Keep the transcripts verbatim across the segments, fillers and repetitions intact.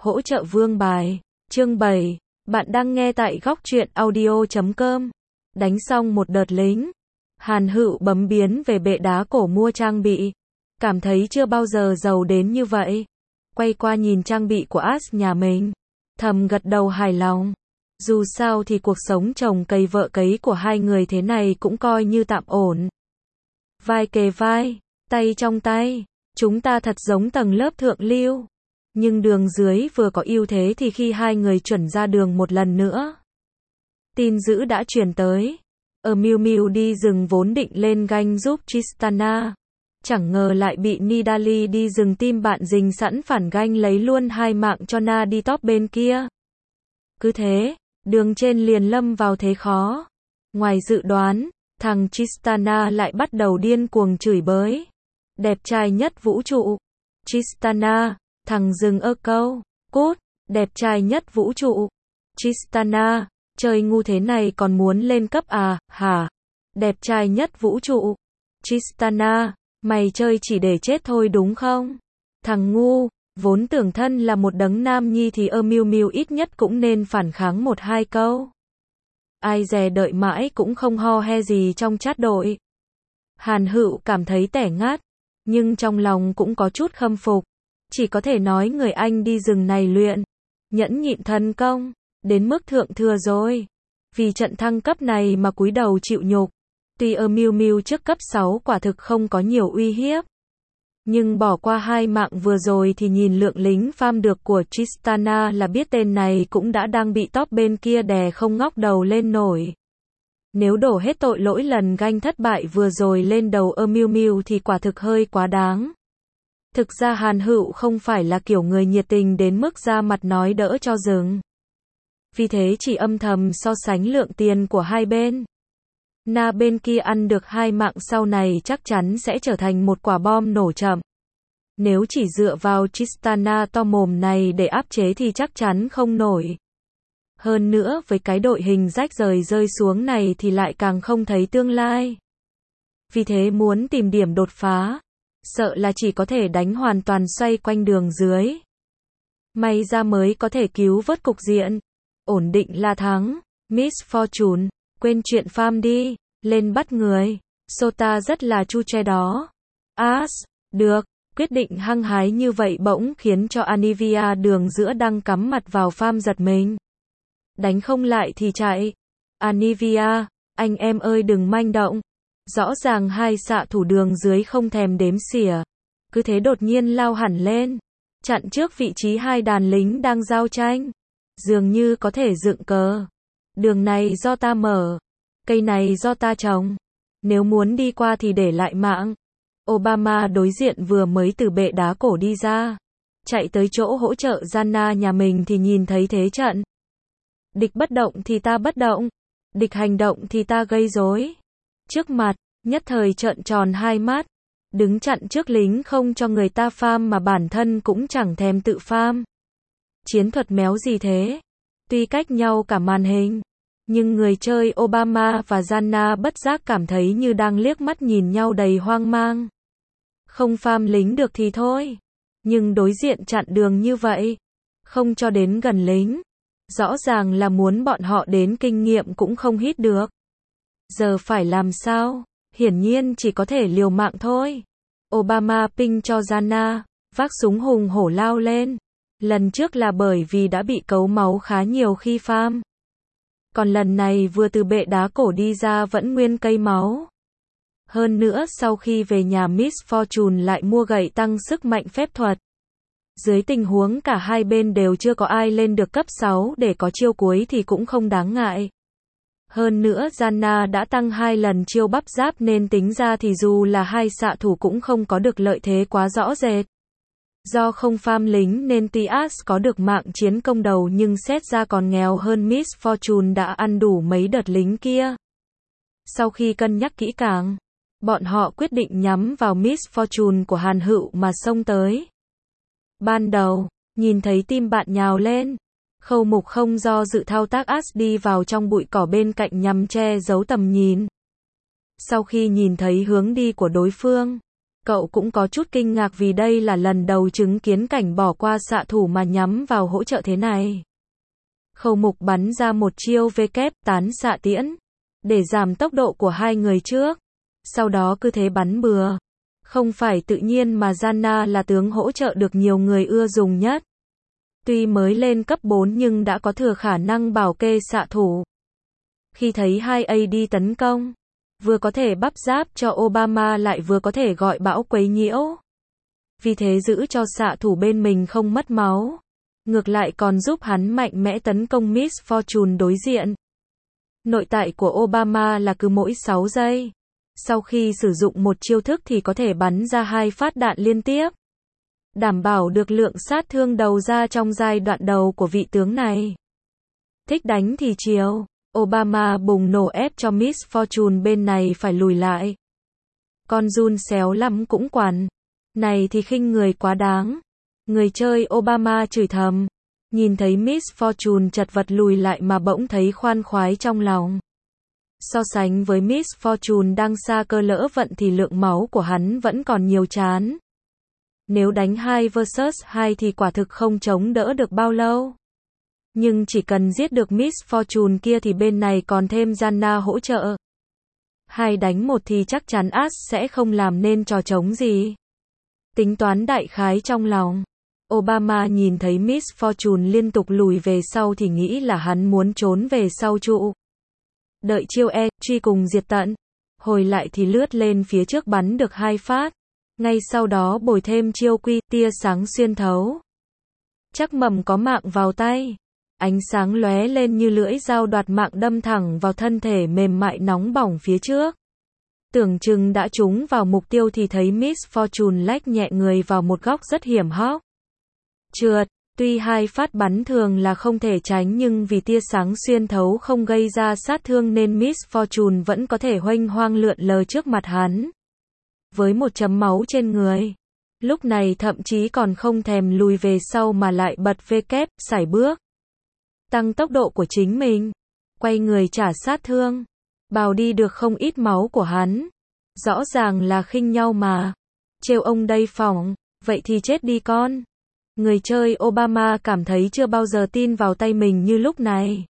Hỗ trợ vương bài. Chương bảy. Bạn đang nghe tại góc truyện audio chấm com. Đánh xong một đợt lính, Hàn Hựu bấm biến về bệ đá cổ mua trang bị. Cảm thấy chưa bao giờ giàu đến như vậy. Quay qua nhìn trang bị của As nhà mình. Thầm gật đầu hài lòng. Dù sao thì cuộc sống chồng cày vợ cấy của hai người thế này cũng coi như tạm ổn. Vai kề vai, tay trong tay. Chúng ta thật giống tầng lớp thượng lưu. Nhưng đường dưới vừa có ưu thế thì khi hai người chuẩn ra đường một lần nữa. Tin dữ đã truyền tới. Ở Miu Miu đi rừng vốn định lên ganh giúp Tristana. Chẳng ngờ lại bị Nidalee đi rừng tim bạn rình sẵn phản ganh lấy luôn hai mạng cho Na đi top bên kia. Cứ thế, đường trên liền lâm vào thế khó. Ngoài dự đoán, thằng Tristana lại bắt đầu điên cuồng chửi bới. Đẹp trai nhất vũ trụ. Tristana, thằng rừng ơ câu. Cút, đẹp trai nhất vũ trụ. Tristana, chơi ngu thế này còn muốn lên cấp à, hả? Đẹp trai nhất vũ trụ. Tristana, mày chơi chỉ để chết thôi đúng không? Thằng ngu, vốn tưởng thân là một đấng nam nhi thì ơ Miu Miu ít nhất cũng nên phản kháng một hai câu. Ai dè đợi mãi cũng không ho he gì trong chat đội. Hàn Hựu cảm thấy tẻ ngát, nhưng trong lòng cũng có chút khâm phục. Chỉ có thể nói người anh đi rừng này luyện, nhẫn nhịn thần công, đến mức thượng thừa rồi. Vì trận thăng cấp này mà cúi đầu chịu nhục. Tuy ở Miu Miu trước cấp sáu quả thực không có nhiều uy hiếp. Nhưng bỏ qua hai mạng vừa rồi thì nhìn lượng lính farm được của Tristana là biết tên này cũng đã đang bị top bên kia đè không ngóc đầu lên nổi. Nếu đổ hết tội lỗi lần ganh thất bại vừa rồi lên đầu ở Miu Miu thì quả thực hơi quá đáng. Thực ra Hàn Hựu không phải là kiểu người nhiệt tình đến mức ra mặt nói đỡ cho rừng. Vì thế chỉ âm thầm so sánh lượng tiền của hai bên. Na bên kia ăn được hai mạng sau này chắc chắn sẽ trở thành một quả bom nổ chậm. Nếu chỉ dựa vào Tristana to mồm này để áp chế thì chắc chắn không nổi. Hơn nữa với cái đội hình rách rời rơi xuống này thì lại càng không thấy tương lai. Vì thế muốn tìm điểm đột phá, sợ là chỉ có thể đánh hoàn toàn xoay quanh đường dưới. May ra mới có thể cứu vớt cục diện. Ổn định là thắng. Miss Fortune, quên chuyện farm đi, lên bắt người. Sota rất là chu che đó. As, được, quyết định hăng hái như vậy bỗng khiến cho Anivia đường giữa đang cắm mặt vào farm giật mình. Đánh không lại thì chạy. Anivia, anh em ơi đừng manh động. Rõ ràng hai xạ thủ đường dưới không thèm đếm xỉa. Cứ thế đột nhiên lao hẳn lên. Chặn trước vị trí hai đàn lính đang giao tranh. Dường như có thể dựng cờ. Đường này do ta mở. Cây này do ta trồng. Nếu muốn đi qua thì để lại mạng. Obama đối diện vừa mới từ bệ đá cổ đi ra. Chạy tới chỗ hỗ trợ Janna nhà mình thì nhìn thấy thế trận. Địch bất động thì ta bất động. Địch hành động thì ta gây rối. Trước mặt, nhất thời trợn tròn hai mắt. Đứng chặn trước lính không cho người ta farm mà bản thân cũng chẳng thèm tự farm. Chiến thuật méo gì thế? Tuy cách nhau cả màn hình, nhưng người chơi Obama và Janna bất giác cảm thấy như đang liếc mắt nhìn nhau đầy hoang mang. Không farm lính được thì thôi. Nhưng đối diện chặn đường như vậy, không cho đến gần lính. Rõ ràng là muốn bọn họ đến kinh nghiệm cũng không hít được. Giờ phải làm sao? Hiển nhiên chỉ có thể liều mạng thôi. Obama ping cho Janna, vác súng hùng hổ lao lên. Lần trước là bởi vì đã bị cấu máu khá nhiều khi farm. Còn lần này vừa từ bệ đá cổ đi ra vẫn nguyên cây máu. Hơn nữa sau khi về nhà Miss Fortune lại mua gậy tăng sức mạnh phép thuật. Dưới tình huống cả hai bên đều chưa có ai lên được cấp sáu để có chiêu cuối thì cũng không đáng ngại. Hơn nữa Janna đã tăng hai lần chiêu bắp giáp nên tính ra thì dù là hai xạ thủ cũng không có được lợi thế quá rõ rệt. Do không farm lính nên tuy As có được mạng chiến công đầu nhưng xét ra còn nghèo hơn Miss Fortune đã ăn đủ mấy đợt lính kia. Sau khi cân nhắc kỹ càng, bọn họ quyết định nhắm vào Miss Fortune của Hàn Hựu mà xông tới. Ban đầu, nhìn thấy tim bạn nhào lên, Khâu Mục không do dự thao tác As đi vào trong bụi cỏ bên cạnh nhằm che giấu tầm nhìn. Sau khi nhìn thấy hướng đi của đối phương, Cậu cũng có chút kinh ngạc vì đây là lần đầu chứng kiến cảnh bỏ qua xạ thủ mà nhắm vào hỗ trợ thế này. Khâu Mục bắn ra một chiêu V kép tán xạ tiễn, để giảm tốc độ của hai người trước. Sau đó cứ thế bắn bừa. Không phải tự nhiên mà Janna là tướng hỗ trợ được nhiều người ưa dùng nhất. Tuy mới lên cấp bốn nhưng đã có thừa khả năng bảo kê xạ thủ. Khi thấy hai a đê tấn công, vừa có thể bắp giáp cho Obama lại vừa có thể gọi bão quấy nhiễu. Vì thế giữ cho xạ thủ bên mình không mất máu. Ngược lại còn giúp hắn mạnh mẽ tấn công Miss Fortune đối diện. Nội tại của Obama là cứ mỗi sáu giây. Sau khi sử dụng một chiêu thức thì có thể bắn ra hai phát đạn liên tiếp. Đảm bảo được lượng sát thương đầu ra trong giai đoạn đầu của vị tướng này. Thích đánh thì chiều. Obama bùng nổ ép cho Miss Fortune bên này phải lùi lại. Con Jun xéo lắm cũng quản. Này thì khinh người quá đáng. Người chơi Obama chửi thầm. Nhìn thấy Miss Fortune chật vật lùi lại mà bỗng thấy khoan khoái trong lòng. So sánh với Miss Fortune đang xa cơ lỡ vận thì lượng máu của hắn vẫn còn nhiều chán. Nếu đánh hai versus hai thì quả thực không chống đỡ được bao lâu. Nhưng chỉ cần giết được Miss Fortune kia thì bên này còn thêm Janna hỗ trợ. Hai đánh một thì chắc chắn Ash sẽ không làm nên trò trống gì. Tính toán đại khái trong lòng. Obama nhìn thấy Miss Fortune liên tục lùi về sau thì nghĩ là hắn muốn trốn về sau trụ. Đợi chiêu E, truy cùng diệt tận. Hồi lại thì lướt lên phía trước bắn được hai phát. Ngay sau đó bồi thêm chiêu Quy, tia sáng xuyên thấu. Chắc mầm có mạng vào tay. Ánh sáng lóe lên như lưỡi dao đoạt mạng đâm thẳng vào thân thể mềm mại nóng bỏng phía trước. Tưởng chừng đã trúng vào mục tiêu thì thấy Miss Fortune lách nhẹ người vào một góc rất hiểm hóc. Trượt, tuy hai phát bắn thường là không thể tránh nhưng vì tia sáng xuyên thấu không gây ra sát thương nên Miss Fortune vẫn có thể huênh hoang lượn lờ trước mặt hắn. Với một chấm máu trên người. Lúc này thậm chí còn không thèm lùi về sau mà lại bật V kép, sải bước. Tăng tốc độ của chính mình. Quay người trả sát thương. Bào đi được không ít máu của hắn. Rõ ràng là khinh nhau mà. Trêu ông đây phỏng. Vậy thì chết đi con. Người chơi Obama cảm thấy chưa bao giờ tin vào tay mình như lúc này.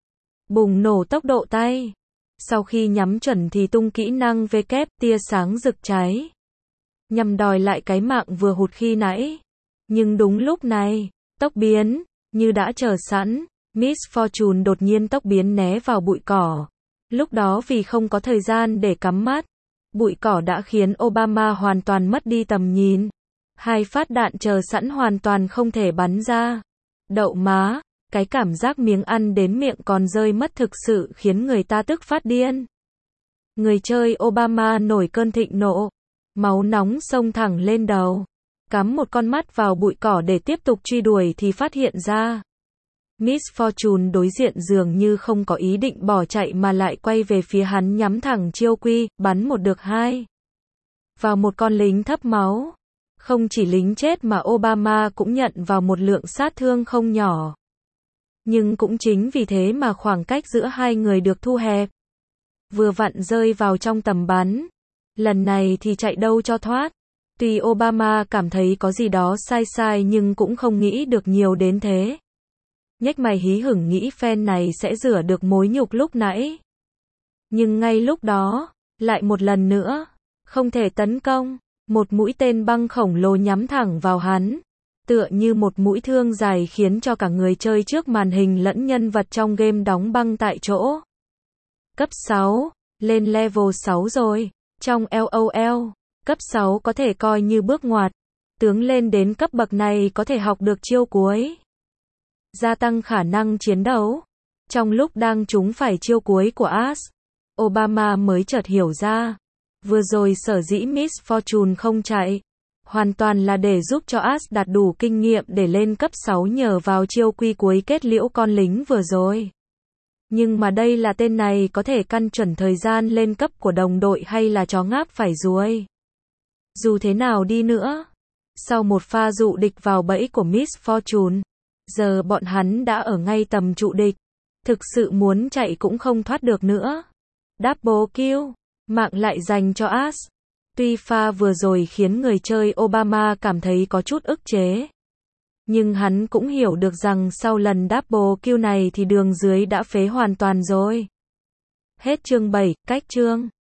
Bùng nổ tốc độ tay. Sau khi nhắm chuẩn thì tung kỹ năng V kép, tia sáng rực cháy. Nhằm đòi lại cái mạng vừa hụt khi nãy. Nhưng đúng lúc này, tốc biến, như đã chờ sẵn, Miss Fortune đột nhiên tốc biến né vào bụi cỏ. Lúc đó vì không có thời gian để cắm mắt, bụi cỏ đã khiến Obama hoàn toàn mất đi tầm nhìn. Hai phát đạn chờ sẵn hoàn toàn không thể bắn ra. Đậu má, cái cảm giác miếng ăn đến miệng còn rơi mất thực sự khiến người ta tức phát điên. Người chơi Obama nổi cơn thịnh nộ. Máu nóng xông thẳng lên đầu. Cắm một con mắt vào bụi cỏ để tiếp tục truy đuổi thì phát hiện ra. Miss Fortune đối diện dường như không có ý định bỏ chạy mà lại quay về phía hắn nhắm thẳng chiêu Quy, bắn một được hai. Vào một con lính thấp máu. Không chỉ lính chết mà Obama cũng nhận vào một lượng sát thương không nhỏ. Nhưng cũng chính vì thế mà khoảng cách giữa hai người được thu hẹp. Vừa vặn rơi vào trong tầm bắn. Lần này thì chạy đâu cho thoát. Tuy Obama cảm thấy có gì đó sai sai nhưng cũng không nghĩ được nhiều đến thế. Nhếch mày hí hửng nghĩ fan này sẽ rửa được mối nhục lúc nãy. Nhưng ngay lúc đó, lại một lần nữa, không thể tấn công. Một mũi tên băng khổng lồ nhắm thẳng vào hắn. Tựa như một mũi thương dài khiến cho cả người chơi trước màn hình lẫn nhân vật trong game đóng băng tại chỗ. Cấp sáu, lên level sáu rồi. Trong LOL, cấp sáu có thể coi như bước ngoặt. Tướng lên đến cấp bậc này có thể học được chiêu cuối. Gia tăng khả năng chiến đấu. Trong lúc đang trúng phải chiêu cuối của Ash, Obama mới chợt hiểu ra. Vừa rồi sở dĩ Miss Fortune không chạy. Hoàn toàn là để giúp cho Ash đạt đủ kinh nghiệm để lên cấp sáu nhờ vào chiêu Quy cuối kết liễu con lính vừa rồi. Nhưng mà đây là tên này có thể căn chuẩn thời gian lên cấp của đồng đội hay là chó ngáp phải ruồi. Dù thế nào đi nữa, sau một pha dụ địch vào bẫy của Miss Fortune, giờ bọn hắn đã ở ngay tầm trụ địch. Thực sự muốn chạy cũng không thoát được nữa. Double kill, mạng lại dành cho Ash. Tuy pha vừa rồi khiến người chơi Obama cảm thấy có chút ức chế, nhưng hắn cũng hiểu được rằng sau lần double kill này thì đường dưới đã phế hoàn toàn rồi. Hết chương bảy, cách chương.